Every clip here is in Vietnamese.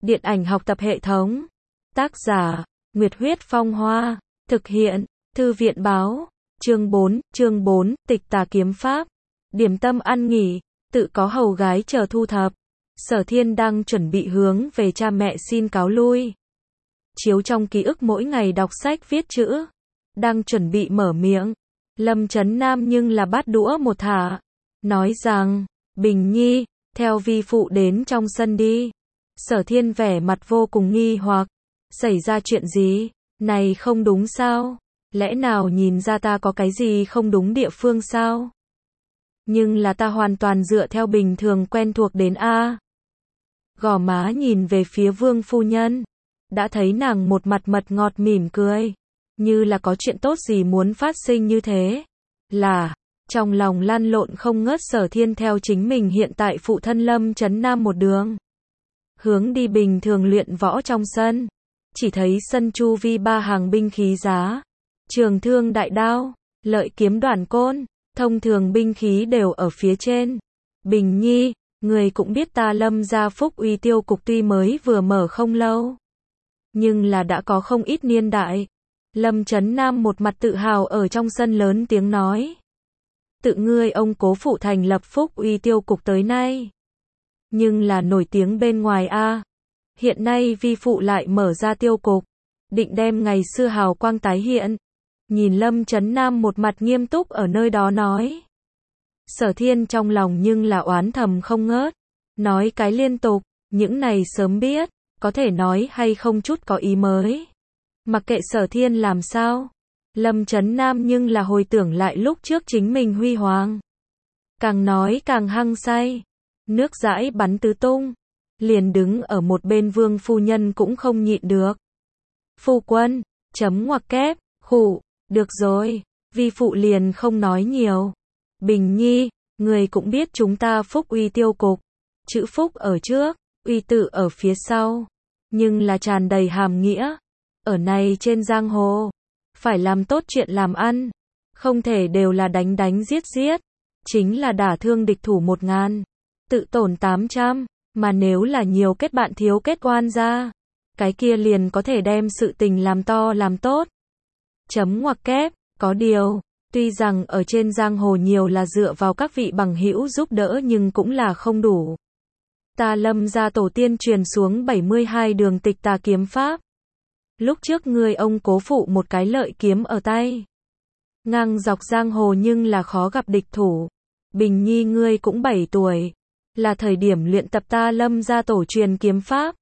Điện ảnh học tập hệ thống. Tác giả, Nguyệt Huyết Phong Hoa. Thực hiện, Thư viện Báo. Chương 4, Tịch Tà Kiếm Pháp. Điểm tâm ăn nghỉ, tự có hầu gái chờ thu thập. Sở Thiên đang chuẩn bị hướng về cha mẹ xin cáo lui. Chiếu trong ký ức mỗi ngày đọc sách viết chữ. Đang chuẩn bị mở miệng. Lâm Chấn Nam nhưng là bắt đũa một thả. Nói rằng, Bình Nhi, theo vi phụ đến trong sân đi. Sở Thiên vẻ mặt vô cùng nghi hoặc. Xảy ra chuyện gì? Này không đúng sao? Lẽ nào nhìn ra ta có cái gì không đúng địa phương sao? Nhưng là ta hoàn toàn dựa theo bình thường quen thuộc đến A. Gò má nhìn về phía Vương phu nhân. Đã thấy nàng một mặt mật ngọt mỉm cười. Như là có chuyện tốt gì muốn phát sinh như thế. Là, trong lòng lăn lộn không ngớt. Sở Thiên theo chính mình hiện tại phụ thân Lâm Chấn Nam một đường. Hướng đi bình thường luyện võ trong sân. Chỉ thấy sân chu vi ba hàng binh khí giá. Trường thương đại đao, lợi kiếm đoản côn, thông thường binh khí đều ở phía trên. Bình Nhi, người cũng biết ta Lâm gia Phúc Uy Tiêu cục tuy mới vừa mở không lâu. Nhưng là đã có không ít niên đại. Lâm Chấn Nam một mặt tự hào ở trong sân lớn tiếng nói. Tự ngươi ông cố phụ thành lập Phúc Uy Tiêu cục tới nay. Nhưng là nổi tiếng bên ngoài a. Hiện nay vi phụ lại mở ra tiêu cục. Định đem ngày xưa hào quang tái hiện. Nhìn Lâm Chấn Nam một mặt nghiêm túc ở nơi đó nói. Sở Thiên trong lòng nhưng là oán thầm không ngớt. Nói cái liên tục, những này sớm biết, có thể nói hay không chút có ý mới. Mặc kệ Sở Thiên làm sao. Lâm Chấn Nam nhưng là hồi tưởng lại lúc trước chính mình huy hoàng. Càng nói càng hăng say. Nước dãi bắn tứ tung. Liền đứng ở một bên Vương phu nhân cũng không nhịn được. Phu quân, chấm ngoặc kép, khụ, được rồi, vi phụ liền không nói nhiều. Bình Nhi, người cũng biết chúng ta Phúc Uy Tiêu cục. Chữ Phúc ở trước, Uy tự ở phía sau. Nhưng là tràn đầy hàm nghĩa. Ở này trên giang hồ, phải làm tốt chuyện làm ăn. Không thể đều là đánh đánh giết giết. Chính là đả thương địch thủ 1000. Tự tổn 800. Mà nếu là nhiều kết bạn thiếu kết oan ra, cái kia liền có thể đem sự tình làm to làm tốt. Chấm ngoặc kép, có điều, tuy rằng ở trên giang hồ nhiều là dựa vào các vị bằng hữu giúp đỡ nhưng cũng là không đủ. Ta Lâm gia tổ tiên truyền xuống 72 đường tịch tà kiếm pháp. Lúc trước ngươi ông cố phụ một cái lợi kiếm ở tay. Ngang dọc giang hồ nhưng là khó gặp địch thủ. Bình Nhi ngươi cũng 7 tuổi. Là thời điểm luyện tập ta Lâm gia tổ truyền kiếm pháp.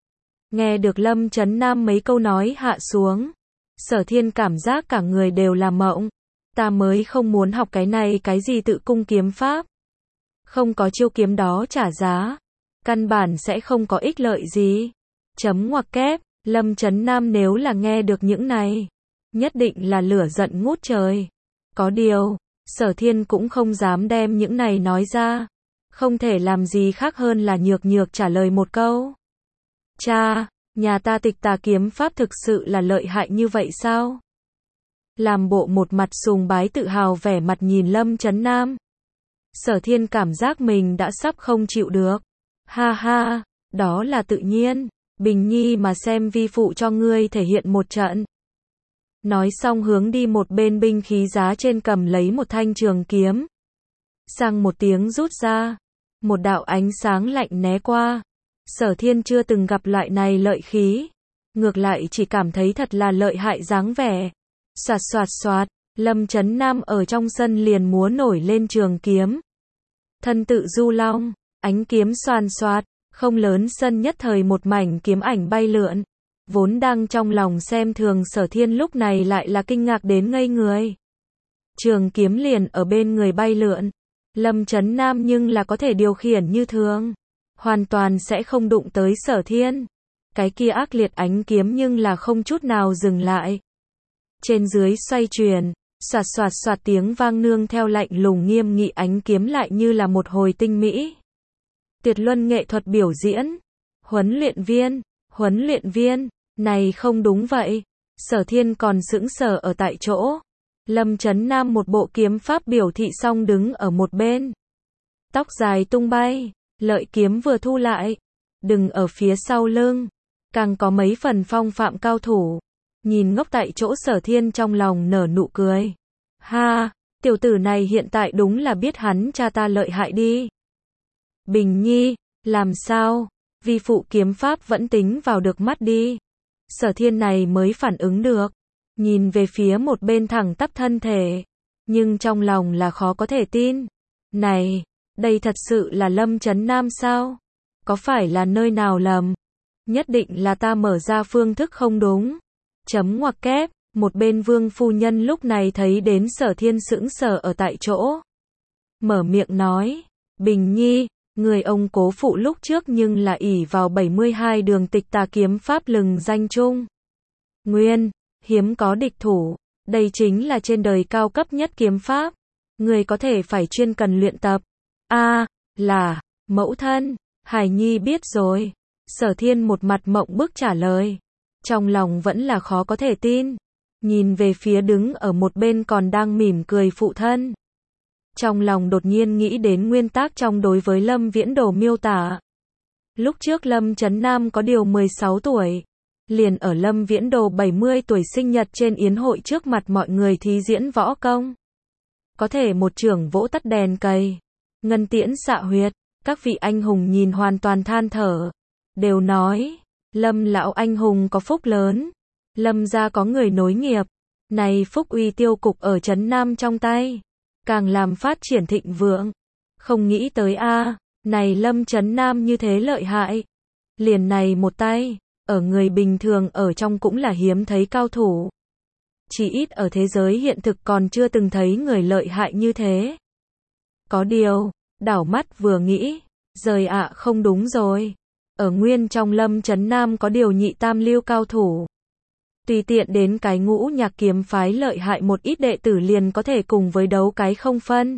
Nghe được Lâm Chấn Nam mấy câu nói hạ xuống. Sở Thiên cảm giác cả người đều là mộng. Ta mới không muốn học cái này cái gì tự cung kiếm pháp. Không có chiêu kiếm đó trả giá. Căn bản sẽ không có ích lợi gì. Chấm ngoặc kép, Lâm Chấn Nam nếu là nghe được những này. Nhất định là lửa giận ngút trời. Có điều, Sở Thiên cũng không dám đem những này nói ra. Không thể làm gì khác hơn là nhược nhược trả lời một câu. Cha, nhà ta tịch tà kiếm pháp thực sự là lợi hại như vậy sao? Làm bộ một mặt sùng bái tự hào vẻ mặt nhìn Lâm Chấn Nam. Sở Thiên cảm giác mình đã sắp không chịu được. Ha ha, đó là tự nhiên. Bình Nhi mà xem vi phụ cho ngươi thể hiện một trận. Nói xong hướng đi một bên binh khí giá trên cầm lấy một thanh trường kiếm. Sang một tiếng rút ra. Một đạo ánh sáng lạnh né qua. Sở Thiên chưa từng gặp loại này lợi khí. Ngược lại chỉ cảm thấy thật là lợi hại dáng vẻ. Xoạt xoạt xoạt, Lâm Chấn Nam ở trong sân liền múa nổi lên trường kiếm. Thân tự du long, ánh kiếm xoàn xoạt, không lớn sân nhất thời một mảnh kiếm ảnh bay lượn. Vốn đang trong lòng xem thường Sở Thiên lúc này lại là kinh ngạc đến ngây người. Trường kiếm liền ở bên người bay lượn. Lâm Chấn Nam nhưng là có thể điều khiển như thường. Hoàn toàn sẽ không đụng tới Sở Thiên. Cái kia ác liệt ánh kiếm nhưng là không chút nào dừng lại. Trên dưới xoay chuyển, xoạt xoạt xoạt tiếng vang nương theo lạnh lùng nghiêm nghị ánh kiếm lại như là một hồi tinh mỹ. Tuyệt luân nghệ thuật biểu diễn. Huấn luyện viên, này không đúng vậy. Sở Thiên còn sững sờ ở tại chỗ. Lâm Chấn Nam một bộ kiếm pháp biểu thị xong đứng ở một bên. Tóc dài tung bay, lợi kiếm vừa thu lại. đừng ở phía sau lưng, càng có mấy phần phong phạm cao thủ. Nhìn ngốc tại chỗ Sở Thiên trong lòng nở nụ cười. Ha, tiểu tử này hiện tại đúng là biết hắn cha ta lợi hại đi. Bình Nhi, làm sao? Vi phụ kiếm pháp vẫn tính vào được mắt đi. Sở Thiên này mới phản ứng được. Nhìn về phía một bên thẳng tắp thân thể. Nhưng trong lòng là khó có thể tin. Này, đây thật sự là Lâm Chấn Nam sao? Có phải là nơi nào lầm? Nhất định là ta mở ra phương thức không đúng. Chấm ngoặc kép, một bên Vương phu nhân lúc này thấy đến Sở Thiên sững sờ ở tại chỗ. Mở miệng nói, Bình Nhi, người ông cố phụ lúc trước nhưng là ỷ vào 72 đường tịch tà kiếm pháp lừng danh chung. Nguyên, hiếm có địch thủ, đây chính là trên đời cao cấp nhất kiếm pháp. Người có thể phải chuyên cần luyện tập. Là, mẫu thân, Hải Nhi biết rồi. Sở Thiên một mặt mộng bức trả lời. Trong lòng vẫn là khó có thể tin. Nhìn về phía đứng ở một bên còn đang mỉm cười phụ thân. Trong lòng đột nhiên nghĩ đến nguyên tắc trong đối với Lâm Viễn Đồ miêu tả. Lúc trước Lâm Chấn Nam có điều 16 tuổi. Liền ở Lâm Viễn Đồ 70 tuổi sinh nhật trên yến hội trước mặt mọi người thí diễn võ công. Có thể một chưởng vỗ tắt đèn cầy. Ngân tiễn xạ huyệt. Các vị anh hùng nhìn hoàn toàn than thở. Đều nói, Lâm lão anh hùng có phúc lớn. Lâm gia có người nối nghiệp. Này phúc uy tiêu cục ở Trấn Nam trong tay. Càng làm phát triển thịnh vượng. Không nghĩ tới này Lâm Trấn Nam như thế lợi hại. Liền này một tay, ở người bình thường ở trong cũng là hiếm thấy cao thủ. Chỉ ít ở thế giới hiện thực còn chưa từng thấy người lợi hại như thế. Có điều, đảo mắt vừa nghĩ, rời không đúng rồi. Ở nguyên trong Lâm Trấn Nam có điều nhị tam lưu cao thủ. Tùy tiện đến cái Ngũ Nhạc kiếm phái lợi hại một ít đệ tử liền có thể cùng với đấu cái không phân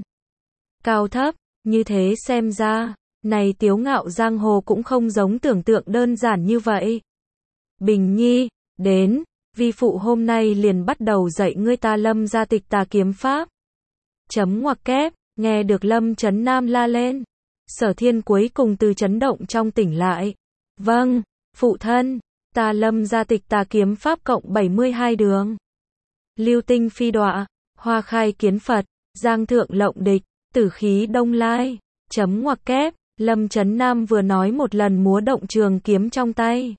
cao thấp, như thế xem ra, này Tiếu Ngạo giang hồ cũng không giống tưởng tượng đơn giản như vậy. Bình Nhi, đến, vi phụ hôm nay liền bắt đầu dạy ngươi ta Lâm gia tịch tà kiếm pháp. Chấm ngoặc kép, nghe được Lâm Chấn Nam la lên. Sở Thiên cuối cùng từ chấn động trong tỉnh lại. Vâng, phụ thân. Ta Lâm gia tịch tà kiếm pháp cộng 72 đường. Lưu tinh phi đọa, hoa khai kiến Phật, giang thượng lộng địch, tử khí đông lai. Chấm ngoặc kép, Lâm Chấn Nam vừa nói một lần múa động trường kiếm trong tay.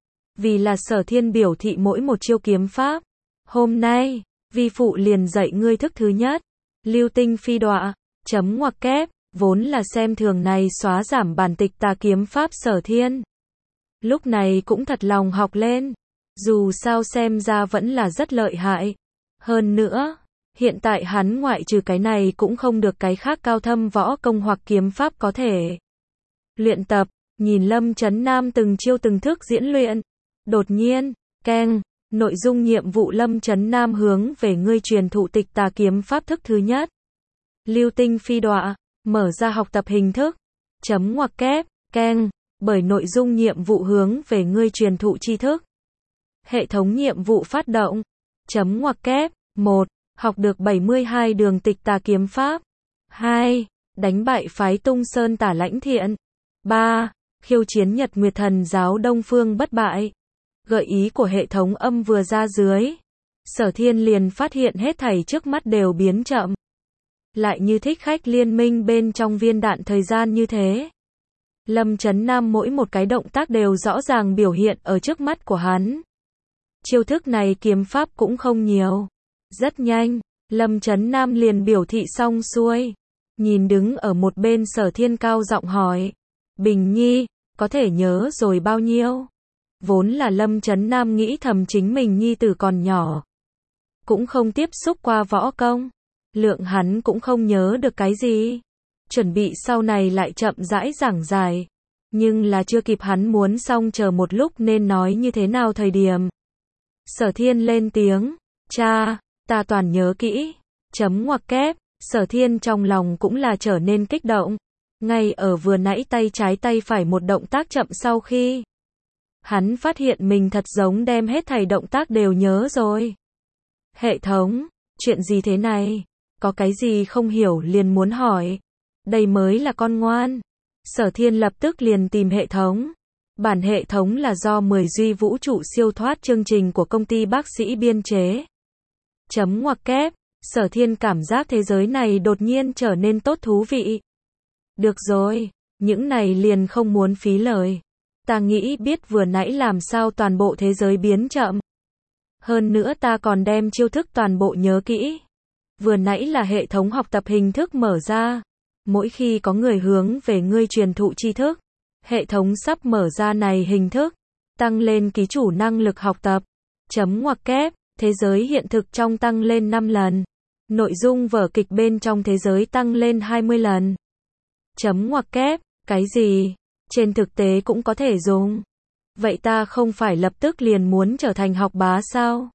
Vì là Sở Thiên biểu thị mỗi một chiêu kiếm pháp. Hôm nay, vi phụ liền dạy ngươi thức thứ nhất. Lưu tinh phi đọa, chấm ngoặc kép, vốn là xem thường này xóa giảm bản tịch tà kiếm pháp Sở Thiên. Lúc này cũng thật lòng học lên. Dù sao xem ra vẫn là rất lợi hại. Hơn nữa, hiện tại hắn ngoại trừ cái này cũng không được cái khác cao thâm võ công hoặc kiếm pháp có thể luyện tập. Nhìn Lâm Chấn Nam từng chiêu từng thức diễn luyện. Đột nhiên, keng, nội dung nhiệm vụ Lâm Chấn Nam hướng về ngươi truyền thụ tịch tà kiếm pháp thức thứ nhất. Lưu tinh phi đọa, mở ra học tập hình thức. Chấm ngoặc kép, keng. Bởi nội dung nhiệm vụ hướng về ngươi truyền thụ tri thức. Hệ thống nhiệm vụ phát động. Chấm ngoặc kép. 1. Học được 72 đường tịch tà kiếm pháp. 2. Đánh bại phái Tung Sơn Tả Lãnh Thiện. 3. Khiêu chiến Nhật Nguyệt Thần giáo Đông Phương bất bại. Gợi ý của hệ thống âm vừa ra dưới. Sở Thiên liền phát hiện hết thảy trước mắt đều biến chậm. Lại như thích khách liên minh bên trong viên đạn thời gian như thế. Lâm Chấn Nam mỗi một cái động tác đều rõ ràng biểu hiện ở trước mắt của hắn. Chiêu thức này kiếm pháp cũng không nhiều. Rất nhanh, Lâm Chấn Nam liền biểu thị xong xuôi. Nhìn đứng ở một bên Sở Thiên cao giọng hỏi. Bình Nhi, có thể nhớ rồi bao nhiêu? Vốn là Lâm Chấn Nam nghĩ thầm chính mình nhi tử còn nhỏ. Cũng không tiếp xúc qua võ công. Lượng hắn cũng không nhớ được cái gì. Chuẩn bị sau này lại chậm rãi giảng giải. Nhưng là chưa kịp hắn muốn xong chờ một lúc nên nói như thế nào thời điểm. Sở Thiên lên tiếng. Cha, ta toàn nhớ kỹ. Chấm ngoặc kép. Sở Thiên trong lòng cũng là trở nên kích động. Ngay ở vừa nãy tay trái tay phải một động tác chậm sau khi. Hắn phát hiện mình thật giống đem hết thảy động tác đều nhớ rồi. Hệ thống, chuyện gì thế này? Có cái gì không hiểu liền muốn hỏi. Đây mới là con ngoan. Sở Thiên lập tức liền tìm hệ thống. Bản hệ thống là do 10 duy vũ trụ siêu thoát chương trình của công ty bác sĩ biên chế. Chấm ngoặc kép, Sở Thiên cảm giác thế giới này đột nhiên trở nên tốt thú vị. Được rồi, những này liền không muốn phí lời. Ta nghĩ biết vừa nãy làm sao toàn bộ thế giới biến chậm. Hơn nữa ta còn đem chiêu thức toàn bộ nhớ kỹ. Vừa nãy là hệ thống học tập hình thức mở ra. Mỗi khi có người hướng về ngươi truyền thụ tri thức, hệ thống sắp mở ra này hình thức, tăng lên ký chủ năng lực học tập. Chấm ngoặc kép, thế giới hiện thực trong tăng lên 5 lần. Nội dung vở kịch bên trong thế giới tăng lên 20 lần. Chấm ngoặc kép, cái gì? Trên thực tế cũng có thể dùng. Vậy ta không phải lập tức liền muốn trở thành học bá sao?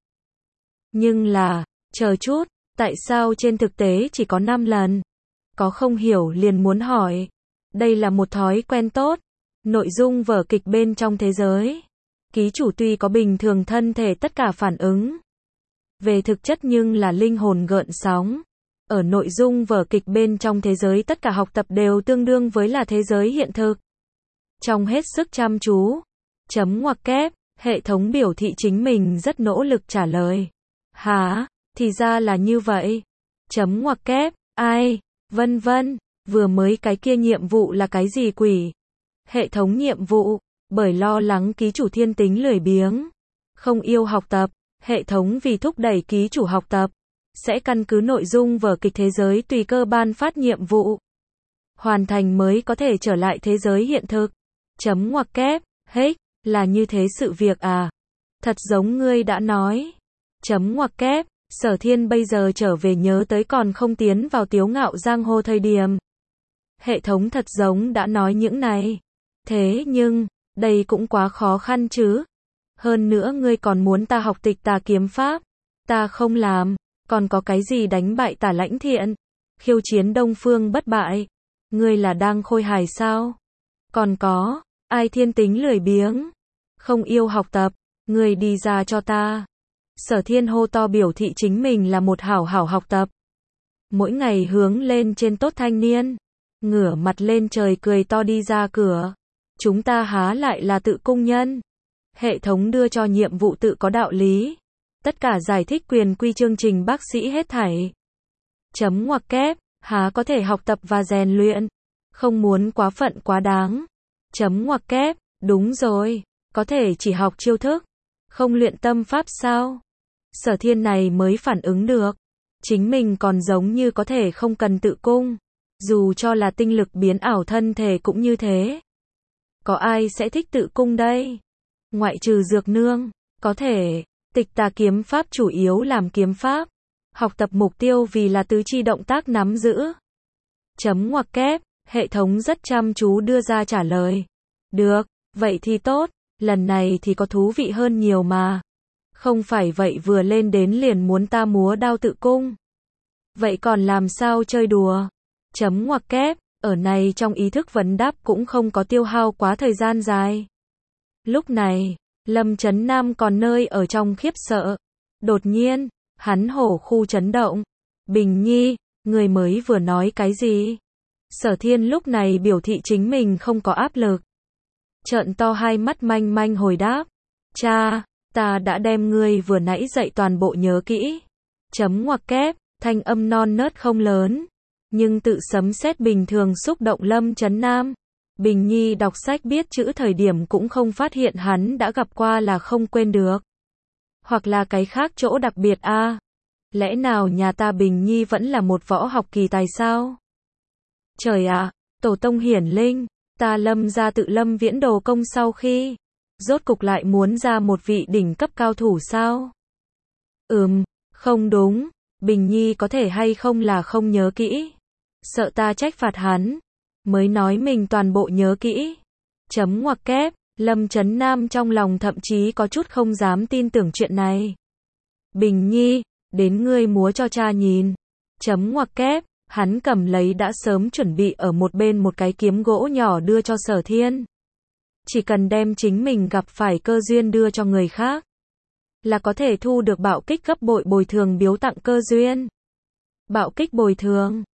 Nhưng là, chờ chút, tại sao trên thực tế chỉ có 5 lần? Có không hiểu liền muốn hỏi. Đây là một thói quen tốt. Nội dung vở kịch bên trong thế giới. Ký chủ tuy có bình thường thân thể tất cả phản ứng. Về thực chất nhưng là linh hồn gợn sóng. Ở nội dung vở kịch bên trong thế giới tất cả học tập đều tương đương với là thế giới hiện thực. Trong hết sức chăm chú. Chấm ngoặc kép, hệ thống biểu thị chính mình rất nỗ lực trả lời. Hả? Thì ra là như vậy. Chấm ngoặc kép, ai? Vân vân, vừa mới cái kia nhiệm vụ là cái gì quỷ? Hệ thống nhiệm vụ, bởi lo lắng ký chủ thiên tính lười biếng, không yêu học tập, hệ thống vì thúc đẩy ký chủ học tập, sẽ căn cứ nội dung vở kịch thế giới tùy cơ ban phát nhiệm vụ. Hoàn thành mới có thể trở lại thế giới hiện thực. Chấm ngoặc kép, hết, là như thế sự việc à? Thật giống ngươi đã nói. Chấm ngoặc kép, Sở Thiên bây giờ trở về nhớ tới còn không tiến vào tiếu ngạo giang hồ thời điểm. Hệ thống thật giống đã nói những này. Thế nhưng, đây cũng quá khó khăn chứ. Hơn nữa ngươi còn muốn ta học tịch tà kiếm pháp. Ta không làm, còn có cái gì đánh bại Tả Lãnh Thiện? Khiêu chiến Đông Phương bất bại. Ngươi là đang khôi hài sao? Còn có, ai thiên tính lười biếng? Không yêu học tập, ngươi đi ra cho ta. Sở Thiên hô to biểu thị chính mình là một hảo hảo học tập. Mỗi ngày hướng lên trên tốt thanh niên. Ngửa mặt lên trời cười to đi ra cửa. Chúng ta há lại là tự cung nhân. Hệ thống đưa cho nhiệm vụ tự có đạo lý. Tất cả giải thích quyền quy chương trình bác sĩ hết thảy. Chấm ngoặc kép, há có thể học tập và rèn luyện. Không muốn quá phận quá đáng. Chấm ngoặc kép, đúng rồi, có thể chỉ học chiêu thức. Không luyện tâm pháp sao? Sở Thiên này mới phản ứng được. Chính mình còn giống như có thể không cần tự cung. Dù cho là tinh lực biến ảo thân thể cũng như thế. Có ai sẽ thích tự cung đây? Ngoại trừ Dược Nương, có thể. Tịch tà kiếm pháp chủ yếu làm kiếm pháp. Học tập mục tiêu vì là tứ chi động tác nắm giữ. Chấm ngoặc kép, hệ thống rất chăm chú đưa ra trả lời. Được, vậy thì tốt, lần này thì có thú vị hơn nhiều mà. Không phải vậy vừa lên đến liền muốn ta múa đao tự cung. Vậy còn làm sao chơi đùa? Chấm ngoặc kép, ở này trong ý thức vấn đáp cũng không có tiêu hao quá thời gian dài. Lúc này, Lâm Chấn Nam còn nơi ở trong khiếp sợ. Đột nhiên, hắn hổ khu chấn động. Bình Nhi, người mới vừa nói cái gì? Sở Thiên lúc này biểu thị chính mình không có áp lực. Trợn to hai mắt manh manh hồi đáp. Cha, ta đã đem ngươi vừa nãy dạy toàn bộ nhớ kỹ. Chấm ngoặc kép, thanh âm non nớt không lớn. Nhưng tự sấm sét bình thường xúc động Lâm Chấn Nam. Bình Nhi đọc sách biết chữ thời điểm cũng không phát hiện hắn đã gặp qua là không quên được. Hoặc là cái khác chỗ đặc biệt a? Lẽ nào nhà ta Bình Nhi vẫn là một võ học kỳ tài sao? Trời ạ, tổ tông hiển linh, ta Lâm gia tự Lâm Viễn Đồ công sau khi rốt cục lại muốn ra một vị đỉnh cấp cao thủ sao? Không đúng, Bình Nhi có thể hay không là không nhớ kỹ. Sợ ta trách phạt hắn, mới nói mình toàn bộ nhớ kỹ. Chấm ngoặc kép, Lâm Chấn Nam trong lòng thậm chí có chút không dám tin tưởng chuyện này. Bình Nhi, đến ngươi múa cho cha nhìn. Chấm ngoặc kép, hắn cầm lấy đã sớm chuẩn bị ở một bên một cái kiếm gỗ nhỏ đưa cho Sở Thiên. Chỉ cần đem chính mình gặp phải cơ duyên đưa cho người khác, là có thể thu được bạo kích gấp bội bồi thường biếu tặng cơ duyên. Bạo kích bồi thường,